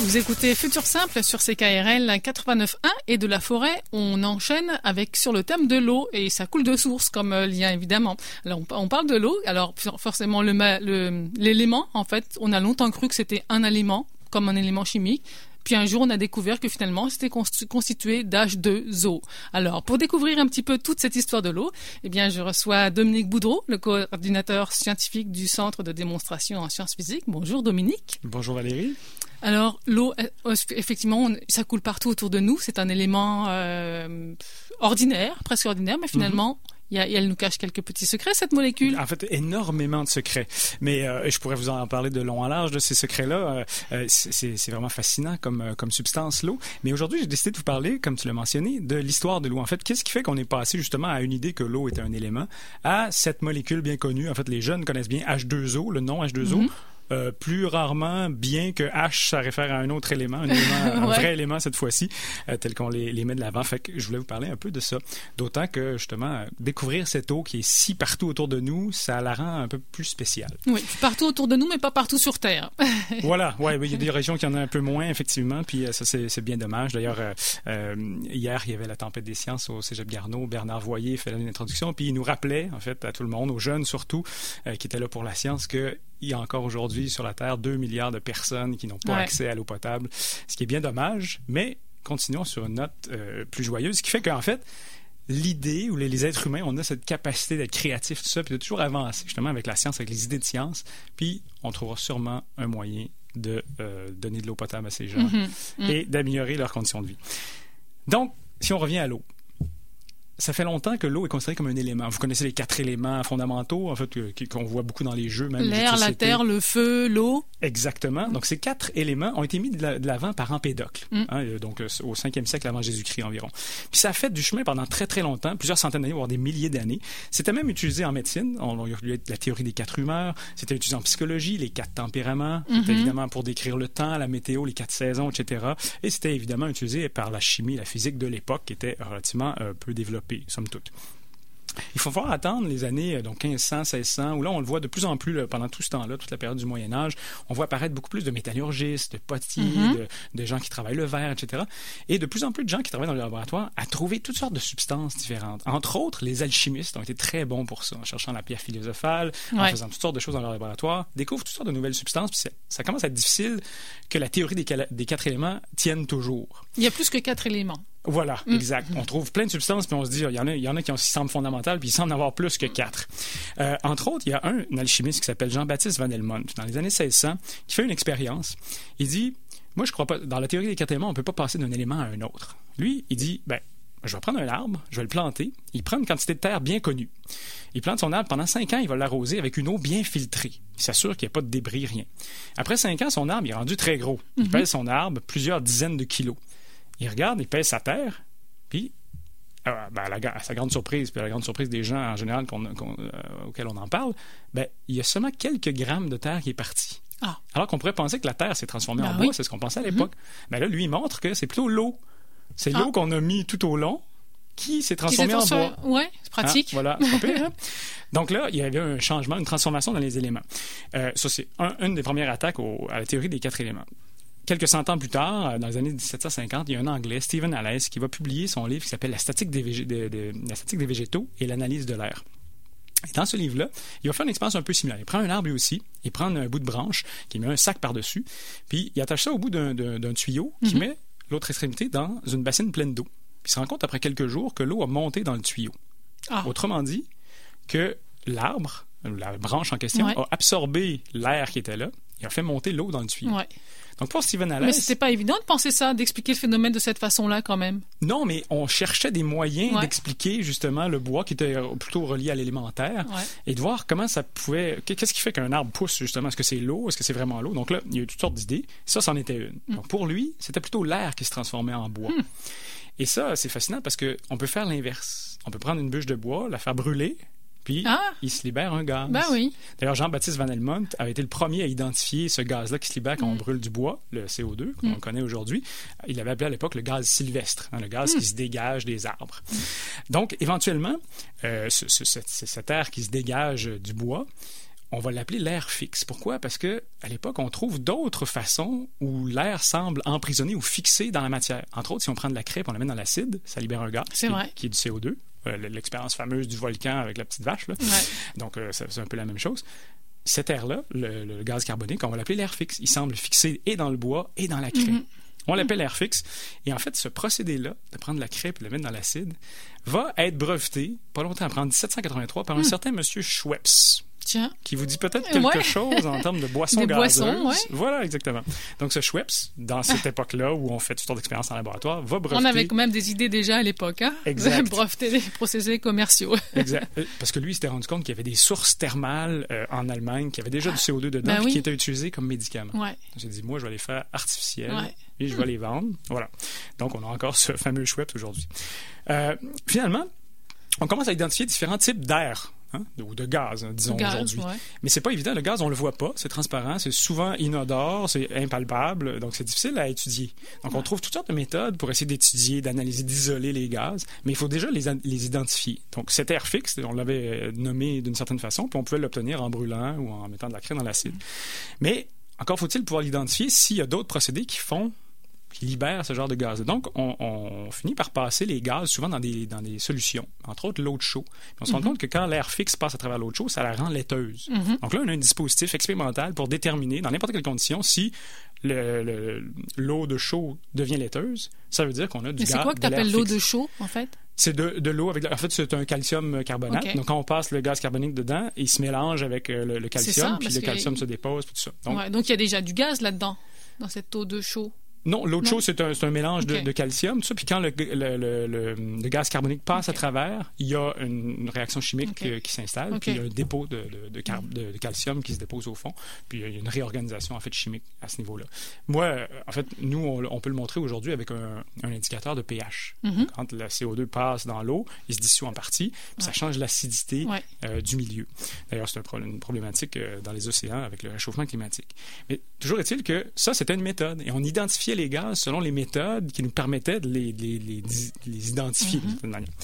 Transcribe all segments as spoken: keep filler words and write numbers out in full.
Vous écoutez Futur Simple sur C K R L quatre-vingt-neuf point un et de la forêt, on enchaîne avec sur le thème de l'eau et ça coule de source comme lien évidemment. Alors on, on parle de l'eau, alors forcément le, le, l'élément en fait, on a longtemps cru que c'était un élément comme un élément chimique. Puis un jour, on a découvert que finalement, c'était constitué d'H deux O. Alors, pour découvrir un petit peu toute cette histoire de l'eau, eh bien, je reçois Dominique Boudreau, le coordinateur scientifique du Centre de démonstration en sciences physiques. Bonjour Dominique. Bonjour Valérie. Alors, l'eau, effectivement, ça coule partout autour de nous. C'est un élément euh, ordinaire, presque ordinaire, mais finalement... Mm-hmm. Et elle nous cache quelques petits secrets, cette molécule. En fait, énormément de secrets. Mais euh, je pourrais vous en parler de long en large de ces secrets-là. Euh, c'est, c'est vraiment fascinant comme, comme substance, l'eau. Mais aujourd'hui, j'ai décidé de vous parler, comme tu l'as mentionné, de l'histoire de l'eau. En fait, qu'est-ce qui fait qu'on est passé justement à une idée que l'eau est un élément, à cette molécule bien connue. En fait, les jeunes connaissent bien H deux O, le nom H deux O. Mm-hmm. Euh, plus rarement, bien que H, ça réfère à un autre élément, un, élément, un ouais. vrai élément cette fois-ci, euh, tel qu'on les, les met de l'avant. Fait que je voulais vous parler un peu de ça. D'autant que, justement, découvrir cette eau qui est si partout autour de nous, ça la rend un peu plus spéciale. Oui, partout autour de nous, mais pas partout sur Terre. Voilà, ouais, il y a des régions qui en ont un peu moins, effectivement, puis ça, c'est, c'est bien dommage. D'ailleurs, euh, euh, hier, il y avait la tempête des sciences au Cégep Garneau. Bernard Voyer fait l'introduction, puis il nous rappelait, en fait, à tout le monde, aux jeunes surtout, euh, qui étaient là pour la science, que il y a encore aujourd'hui sur la Terre deux milliards de personnes qui n'ont pas ouais. accès à l'eau potable, ce qui est bien dommage, mais continuons sur une note euh, plus joyeuse, ce qui fait qu'en fait, l'idée, ou les, les êtres humains, on a cette capacité d'être créatifs, tout ça, puis de toujours avancer justement avec la science, avec les idées de science, puis on trouvera sûrement un moyen de euh, donner de l'eau potable à ces gens mm-hmm. et d'améliorer leurs conditions de vie. Donc, si on revient à l'eau, ça fait longtemps que l'eau est considérée comme un élément. Vous connaissez les quatre éléments fondamentaux, en fait, qu'on voit beaucoup dans les jeux, même. L'air, la terre, le feu, l'eau. Exactement. Donc, ces quatre éléments ont été mis de l'avant par Empédocle, mm. hein, donc au cinquième siècle avant Jésus-Christ environ. Puis ça a fait du chemin pendant très, très longtemps, plusieurs centaines d'années, voire des milliers d'années. C'était même utilisé en médecine. On, il y a la théorie des quatre humeurs. C'était utilisé en psychologie, les quatre tempéraments. Mm-hmm. C'était évidemment pour décrire le temps, la météo, les quatre saisons, et cetera. Et c'était évidemment utilisé par la chimie, la physique de l'époque, qui était relativement euh, peu développée, somme toute. Il faut falloir attendre les années donc quinze cents, seize cents, où là, on le voit de plus en plus là, pendant tout ce temps-là, toute la période du Moyen-Âge, on voit apparaître beaucoup plus de métallurgistes, de potiers, mm-hmm. de, de gens qui travaillent le verre, et cetera. Et de plus en plus de gens qui travaillent dans le laboratoire à trouver toutes sortes de substances différentes. Entre autres, les alchimistes ont été très bons pour ça, en cherchant la pierre philosophale, ouais. en faisant toutes sortes de choses dans leur laboratoire, découvrent toutes sortes de nouvelles substances, puis ça commence à être difficile que la théorie des, cal- des quatre éléments tienne toujours. Il y a plus que quatre éléments. Voilà, mmh. exact. On trouve plein de substances, puis on se dit, il y en a, il y en a qui ont, semblent fondamentales, puis il semble en avoir plus que quatre. Euh, entre autres, il y a un, un alchimiste qui s'appelle Jean-Baptiste Van Helmont, dans les années seize cents, qui fait une expérience. Il dit, moi, je crois pas, dans la théorie des quatre éléments, on peut pas passer d'un élément à un autre. Lui, il dit, ben, je vais prendre un arbre, je vais le planter. Il prend une quantité de terre bien connue. Il plante son arbre pendant cinq ans, il va l'arroser avec une eau bien filtrée. Il s'assure qu'il n'y a pas de débris, rien. Après cinq ans, son arbre est rendu très gros. Il mm-hmm. pèse son arbre plusieurs dizaines de kilos. Il regarde, il pèse sa terre, puis, euh, ben, à, la, à sa grande surprise, puis à la grande surprise des gens en général qu'on, qu'on, euh, auxquels on en parle, ben, il y a seulement quelques grammes de terre qui est parti. Ah. Alors qu'on pourrait penser que la terre s'est transformée ben en oui. bois, c'est ce qu'on pensait à l'époque. Mm-hmm. Mais là, lui, il montre que c'est plutôt l'eau. C'est ah. l'eau qu'on a mis tout au long qui s'est transformée qui s'est transformé... en bois. Oui, c'est pratique. Hein? Voilà, c'est pas pire. Hein? Donc là, il y avait un changement, une transformation dans les éléments. Euh, ça, c'est un, une des premières attaques au, à la théorie des quatre éléments. Quelques cent ans plus tard, dans les années dix-sept cent cinquante, il y a un Anglais, Stephen Halley, qui va publier son livre qui s'appelle « La statique des, végé- de, de, la statique des végétaux et l'analyse de l'air ». Et dans ce livre-là, il va faire une expérience un peu similaire. Il prend un arbre lui aussi, il prend un bout de branche, qui met un sac par-dessus, puis il attache ça au bout d'un, d'un, d'un tuyau, qui mm-hmm. met l'autre extrémité dans une bassine pleine d'eau. Puis il se rend compte après quelques jours que l'eau a monté dans le tuyau. Ah. Autrement dit, que l'arbre, la branche en question, ouais. a absorbé l'air qui était là et a fait monter l'eau dans le tuyau. Ouais. Donc pour Stephen Halley... Mais c'était pas évident de penser ça, d'expliquer le phénomène de cette façon-là quand même. Non, mais on cherchait des moyens ouais. d'expliquer justement le bois qui était plutôt relié à l'élémentaire ouais. et de voir comment ça pouvait... Qu'est-ce qui fait qu'un arbre pousse justement? Est-ce que c'est l'eau? Est-ce que c'est vraiment l'eau? Donc là, il y a eu toutes sortes d'idées. Ça, c'en était une. Mm. Donc pour lui, c'était plutôt l'air qui se transformait en bois. Mm. Et ça, c'est fascinant parce qu'on peut faire l'inverse. On peut prendre une bûche de bois, la faire brûler, puis ah. il se libère un gaz. Ben oui. D'ailleurs, Jean-Baptiste Van Helmont avait été le premier à identifier ce gaz-là qui se libère quand mm. on brûle du bois, le C O deux, comme mm. on le connaît aujourd'hui. Il l'avait appelé à l'époque le gaz sylvestre, hein, le gaz mm. qui se dégage des arbres. Mm. Donc, éventuellement, euh, ce, ce, ce, cet air qui se dégage du bois, on va l'appeler l'air fixe. Pourquoi? Parce que à l'époque, on trouve d'autres façons où l'air semble emprisonné ou fixé dans la matière. Entre autres, si on prend de la craie et on la met dans l'acide, ça libère un gaz c'est qui, vrai. qui est du C O deux. Euh, l'expérience fameuse du volcan avec la petite vache. Là. Ouais. Donc, euh, c'est un peu la même chose. Cet air-là, le, le gaz carbonique, on va l'appeler l'air fixe. Il semble fixé et dans le bois et dans la craie. Mm-hmm. On l'appelle l'air fixe. Et en fait, ce procédé-là, de prendre la craie et de le mettre dans l'acide, va être breveté, pas longtemps après, en dix-sept cent quatre-vingt-trois, par mm. un certain monsieur Schweppes. Tiens. Qui vous dit peut-être quelque ouais. chose en termes de boissons Des gazeuses. Boissons, ouais. Voilà, exactement. Donc, ce Schweppes, dans cette époque-là, où on fait toutes sortes d'expériences en laboratoire, va breveter... On avait quand même des idées déjà à l'époque, hein? Exact. Breveter des procédés commerciaux. Exact. Parce que lui, il s'était rendu compte qu'il y avait des sources thermales euh, en Allemagne qui avaient déjà du C O deux dedans, ben et oui. qui étaient utilisées comme médicaments. Ouais. J'ai dit, moi, je vais les faire artificiels, ouais. et je vais les vendre. Voilà. Donc, on a encore ce fameux Schweppes aujourd'hui. Euh, finalement, on commence à identifier différents types d'air. Hein, ou de gaz, hein, disons, gaz, aujourd'hui. Ouais. Mais c'est pas évident. Le gaz, on le voit pas. C'est transparent. C'est souvent inodore. C'est impalpable. Donc, c'est difficile à étudier. Donc, ouais. on trouve toutes sortes de méthodes pour essayer d'étudier, d'analyser, d'isoler les gaz. Mais il faut déjà les, les identifier. Donc, cet air fixe, on l'avait nommé d'une certaine façon, puis on pouvait l'obtenir en brûlant ou en mettant de la craie dans l'acide. Mm. Mais, encore faut-il pouvoir l'identifier s'il y a d'autres procédés qui font qui libère ce genre de gaz. Donc, on, on finit par passer les gaz souvent dans des, dans des solutions, entre autres l'eau de chaux. Puis on se mm-hmm. rend compte que quand l'air fixe passe à travers l'eau de chaux, ça la rend laiteuse. Mm-hmm. Donc là, on a un dispositif expérimental pour déterminer, dans n'importe quelle condition, si le, le, l'eau de chaux devient laiteuse. Ça veut dire qu'on a du Mais gaz. C'est quoi que tu appelles l'eau de chaux, en fait? C'est de, de l'eau avec... En fait, c'est un calcium carbonate. Okay. Donc, quand on passe le gaz carbonique dedans, il se mélange avec le, le calcium, ça, puis le calcium y... se dépose, puis tout ça. Donc, ouais, donc, il y a déjà du gaz là-dedans, dans cette eau de chaux. Non, l'eau de chaux, c'est un, c'est un mélange okay. de, de calcium, tout ça. Puis quand le, le, le, le, le gaz carbonique passe okay. à travers, il y a une, une réaction chimique okay. qui s'installe, okay. puis il y a un dépôt de, de, de, car, de, de calcium qui se dépose au fond, puis il y a une réorganisation en fait chimique à ce niveau-là. Moi, en fait, nous, on, on peut le montrer aujourd'hui avec un, un indicateur de pH. Mm-hmm. Quand le C O deux passe dans l'eau, il se dissout en partie, puis ouais. ça change l'acidité ouais. euh, du milieu. D'ailleurs, c'est un pro- une problématique euh, dans les océans avec le réchauffement climatique. Mais toujours est-il que ça, c'était une méthode, et on identifiait les gaz selon les méthodes qui nous permettaient de les, les, les, les identifier mm-hmm. de cette manière.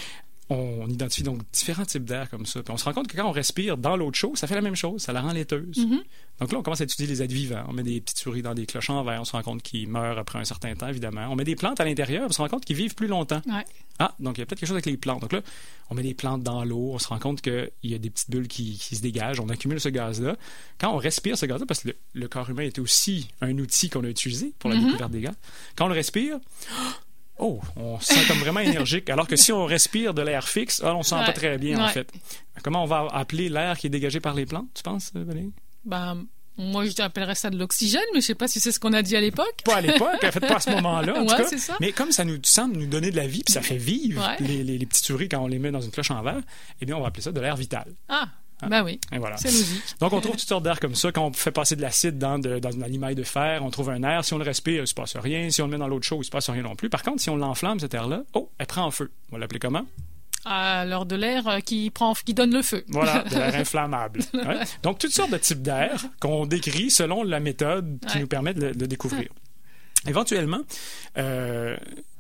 On identifie donc différents types d'air comme ça. Puis on se rend compte que quand on respire dans l'eau de chaux, ça fait la même chose, ça la rend laiteuse. Mm-hmm. Donc là, on commence à étudier les êtres vivants. On met des petites souris dans des cloches en verre, on se rend compte qu'ils meurent après un certain temps, évidemment. On met des plantes à l'intérieur, on se rend compte qu'ils vivent plus longtemps. Ouais. Ah, donc il y a peut-être quelque chose avec les plantes. Donc là, on met des plantes dans l'eau, on se rend compte qu'il y a des petites bulles qui, qui se dégagent, on accumule ce gaz-là. Quand on respire ce gaz-là, parce que le, le corps humain est aussi un outil qu'on a utilisé pour la mm-hmm. découverte des gaz, quand on le respire... Oh, on se sent comme vraiment énergique. Alors que si on respire de l'air fixe, alors on ne se sent ouais. pas très bien, ouais. en fait. Comment on va appeler l'air qui est dégagé par les plantes, tu penses, Valérie? Ben, moi, je appellerais ça de l'oxygène, mais je ne sais pas si c'est ce qu'on a dit à l'époque. Pas à l'époque, en fait, pas à ce moment-là, en ouais, tout cas. C'est ça. Mais comme ça nous semble nous donner de la vie, puis ça fait vivre ouais. les, les, les petites souris quand on les met dans une cloche en verre, eh bien, on va appeler ça de l'air vital. Ah! Hein? Ben oui, et voilà. C'est logique. Donc, on trouve toutes sortes d'air comme ça. Quand on fait passer de l'acide dans, de, dans une limaille de fer, on trouve un air. Si on le respire, il ne se passe rien. Si on le met dans l'eau de chaux, il ne se passe rien non plus. Par contre, si on l'enflamme, cet air-là, oh, elle prend feu. On va l'appeler comment? Alors, de l'air qui, prend, qui donne le feu. Voilà, de l'air inflammable. Ouais. Donc, toutes sortes de types d'air qu'on décrit selon la méthode qui ouais. nous permet de le découvrir. Ouais. Éventuellement, euh,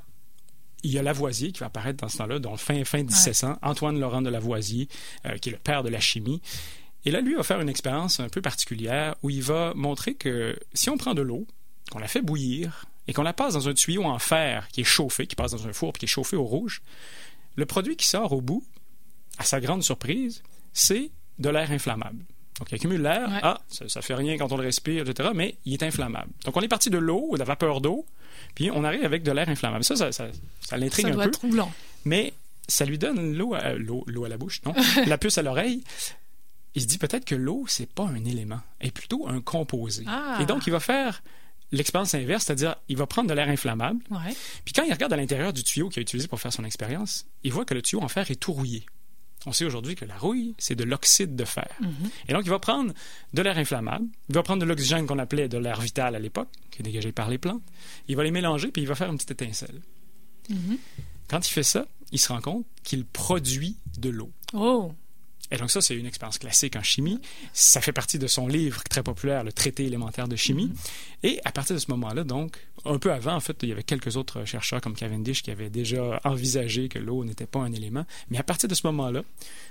il y a Lavoisier qui va apparaître dans ce temps-là, dans le fin, fin dix-sept cents, ouais. Antoine Laurent de Lavoisier, euh, qui est le père de la chimie. Et là, lui va faire une expérience un peu particulière où il va montrer que si on prend de l'eau, qu'on la fait bouillir et qu'on la passe dans un tuyau en fer qui est chauffé, qui passe dans un four puis qui est chauffé au rouge, le produit qui sort au bout, à sa grande surprise, c'est de l'air inflammable. Donc, il accumule l'air. Ouais. Ah, ça ne fait rien quand on le respire, et cetera, mais il est inflammable. Donc, on est parti de l'eau ou de la vapeur d'eau, puis on arrive avec de l'air inflammable. Ça, ça, ça, ça l'intrigue ça un doit peu. Être troublant. Mais ça lui donne l'eau à, l'eau, l'eau à la bouche, non? La puce à l'oreille. Il se dit peut-être que l'eau, c'est pas un élément, est plutôt un composé. Ah. Et donc, il va faire l'expérience inverse, c'est-à-dire il va prendre de l'air inflammable, ouais. puis quand il regarde à l'intérieur du tuyau qu'il a utilisé pour faire son expérience, il voit que le tuyau en fer est tout rouillé. On sait aujourd'hui que la rouille, c'est de l'oxyde de fer. Mm-hmm. Et donc, il va prendre de l'air inflammable, il va prendre de l'oxygène qu'on appelait de l'air vital à l'époque, qui est dégagé par les plantes, il va les mélanger, puis il va faire une petite étincelle. Mm-hmm. Quand il fait ça, il se rend compte qu'il produit de l'eau. Oh! Et donc ça, c'est une expérience classique en chimie. Ça fait partie de son livre très populaire, Le Traité élémentaire de chimie. Mm-hmm. Et à partir de ce moment-là, donc, un peu avant, en fait, il y avait quelques autres chercheurs comme Cavendish qui avaient déjà envisagé que l'eau n'était pas un élément. Mais à partir de ce moment-là,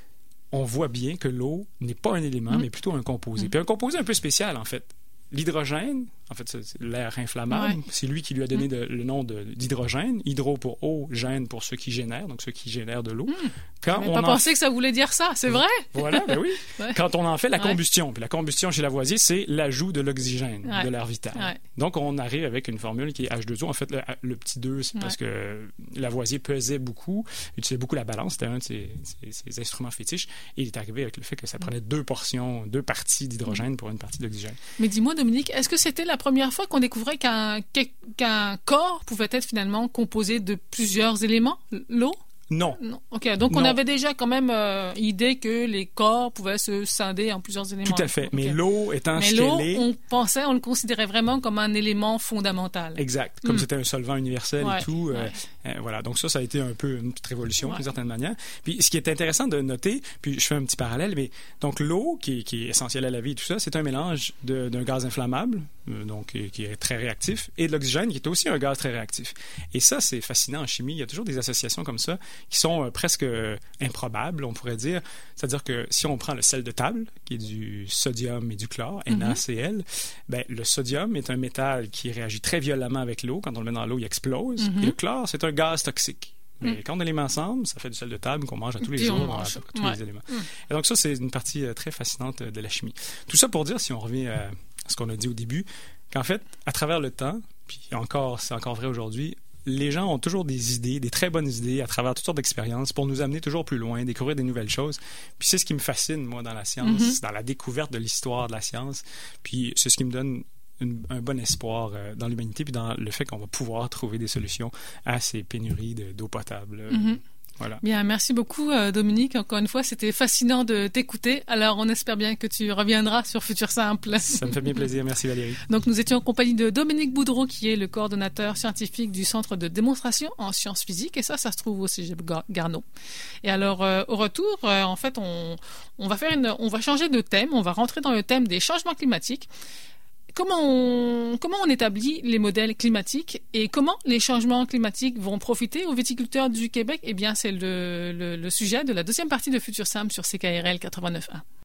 on voit bien que l'eau n'est pas un élément, mmh. mais plutôt un composé. Mmh. Puis un composé un peu spécial, en fait. L'hydrogène, en fait, c'est l'air inflammable. Ouais. C'est lui qui lui a donné de, le nom de, d'hydrogène. Hydro pour eau, gène pour ceux qui génèrent, donc ceux qui génèrent de l'eau. Mmh. Quand on pas en... pensé que ça voulait dire ça, c'est vrai? Voilà, ben oui. Ouais. Quand on en fait la combustion, ouais. puis la combustion chez Lavoisier, c'est l'ajout de l'oxygène, ouais. de l'air vital. Ouais. Donc, on arrive avec une formule qui est H deux O. En fait, le, le petit deux, c'est ouais. parce que Lavoisier pesait beaucoup, utilisait beaucoup la balance, c'était un de ses, ses, ses instruments fétiches, et il est arrivé avec le fait que ça prenait deux portions, deux parties d'hydrogène pour une partie d'oxygène. Mais dis-moi, Dominique, est-ce que c'était la première fois qu'on découvrait qu'un, qu'un corps pouvait être finalement composé de plusieurs éléments, l'eau? Non. non. OK. Donc, non. on avait déjà quand même euh, idée que les corps pouvaient se scinder en plusieurs éléments. Tout à fait. Okay. Mais l'eau étant Mais ce l'eau, qu'elle est... on pensait, on le considérait vraiment comme un élément fondamental. Exact. Comme mm. c'était un solvant universel ouais. et tout. Euh, ouais. euh, voilà. Donc, ça, ça a été un peu une petite révolution, ouais. d'une certaine manière. Puis, ce qui est intéressant de noter, puis je fais un petit parallèle, mais donc, l'eau, qui, qui est essentielle à la vie et tout ça, c'est un mélange de, d'un gaz inflammable, euh, donc, qui est très réactif, et de l'oxygène, qui est aussi un gaz très réactif. Et ça, c'est fascinant en chimie. Il y a toujours des associations comme ça qui sont euh, presque Euh, improbable, on pourrait dire. C'est-à-dire que si on prend le sel de table, qui est du sodium et du chlore, mm-hmm. NaCl, ben, le sodium est un métal qui réagit très violemment avec l'eau. Quand on le met dans l'eau, il explose. Mm-hmm. Et le chlore, c'est un gaz toxique. Mais mm. quand on les met ensemble, ça fait du sel de table qu'on mange à tous les Puis jours, dans tous ouais. les éléments. Mm. Et donc ça, c'est une partie euh, très fascinante de la chimie. Tout ça pour dire, si on revient à ce qu'on a dit au début, qu'en fait, à travers le temps, puis encore, c'est encore vrai aujourd'hui, les gens ont toujours des idées, des très bonnes idées à travers toutes sortes d'expériences pour nous amener toujours plus loin, découvrir des nouvelles choses. Puis c'est ce qui me fascine, moi, dans la science, mm-hmm. dans la découverte de l'histoire de la science. Puis c'est ce qui me donne une, un bon espoir euh, dans l'humanité, puis dans le fait qu'on va pouvoir trouver des solutions à ces pénuries de, d'eau potable. Mm-hmm. Voilà. Bien, merci beaucoup euh, Dominique. Encore une fois, c'était fascinant de t'écouter. Alors, on espère bien que tu reviendras sur Futur Simple. Ça me fait bien plaisir. Merci Valérie. Donc, nous étions en compagnie de Dominique Boudreau, qui est le coordonnateur scientifique du Centre de démonstration en sciences physiques. Et ça, ça se trouve au Cégep Garneau. Et alors, euh, au retour, euh, en fait, on, on va faire une, on va changer de thème. On va rentrer dans le thème des changements climatiques. Comment on, comment on établit les modèles climatiques et comment les changements climatiques vont profiter aux viticulteurs du Québec? Eh bien, c'est le, le, le sujet de la deuxième partie de Futur Simple sur C K R L quatre-vingt-neuf point un.